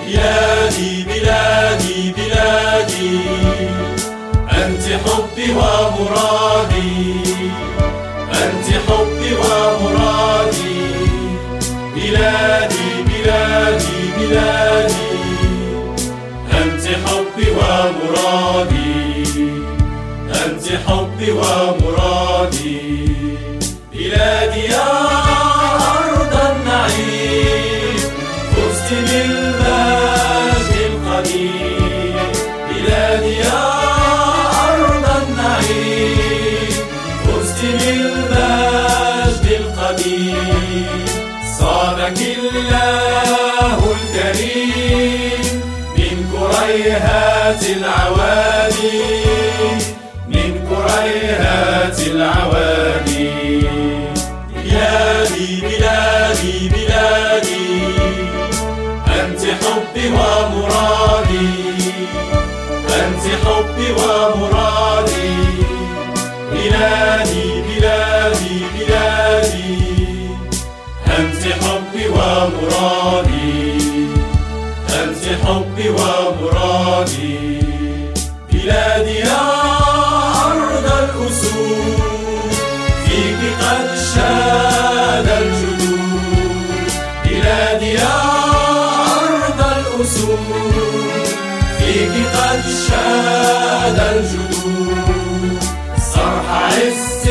بلادي بلادي بلادي، أنت حبي ومرادي، أنت حبي ومرادي. بلادي بلادي بلادي، أنت حبي ومرادي، أنت حبي ومرادي. بلادي يا أرض النعيم، فزت بالمجد القديم. بلادي يا أرض النعيم، فزت بالمجد القديم. صانك الله الكريم من كريهات العوالي، من كريهات العوالي. بلادي بلادي بلادي، أنت حبي ومرادي، أنت حبي ومرادي. بلادي بلادي بلادي، أنت حبي ومرادي، أنت حبي ومرادي. بلادي يا أرض الأسود، فيك قد شاد الجدود. بلادي يا أرض الأسود، فيك قد شاد الجدود. صرح عز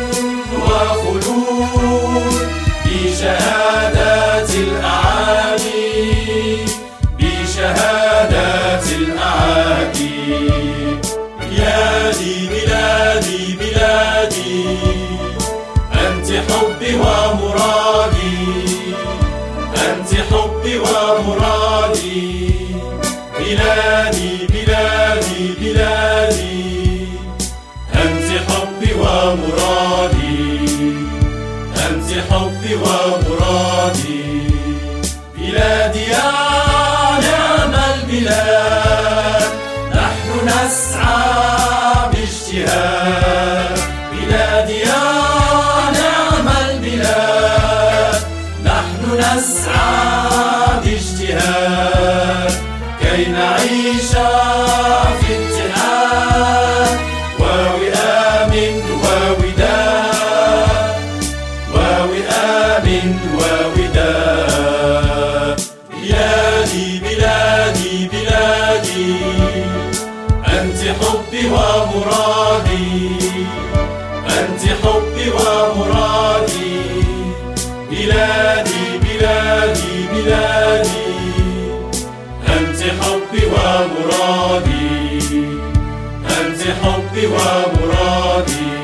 وخلود بشهادات الأعادي، بشهادات الأعادي. بلادي بلادي بلادي، أنت حبي ومرادي، أنت حبي ومرادي. بلادي بلادي بلادي، أنت حبي ومرادي، أنت حبي ومرادي. بلادي يا نعم البلاد، نحن نسعى باجتهاد. بلادي يا نعم البلاد، نحن نسعى باجتهاد كي نعيش في اتحاد ووئام ووداد، ووئام ووداد. بلادي بلادي بلادي، أنت حبي ومرادي، أنت حبي ومرادي. بلادي بلادي بلادي، أنت حبي ومرادي، أنت حبي ومرادي.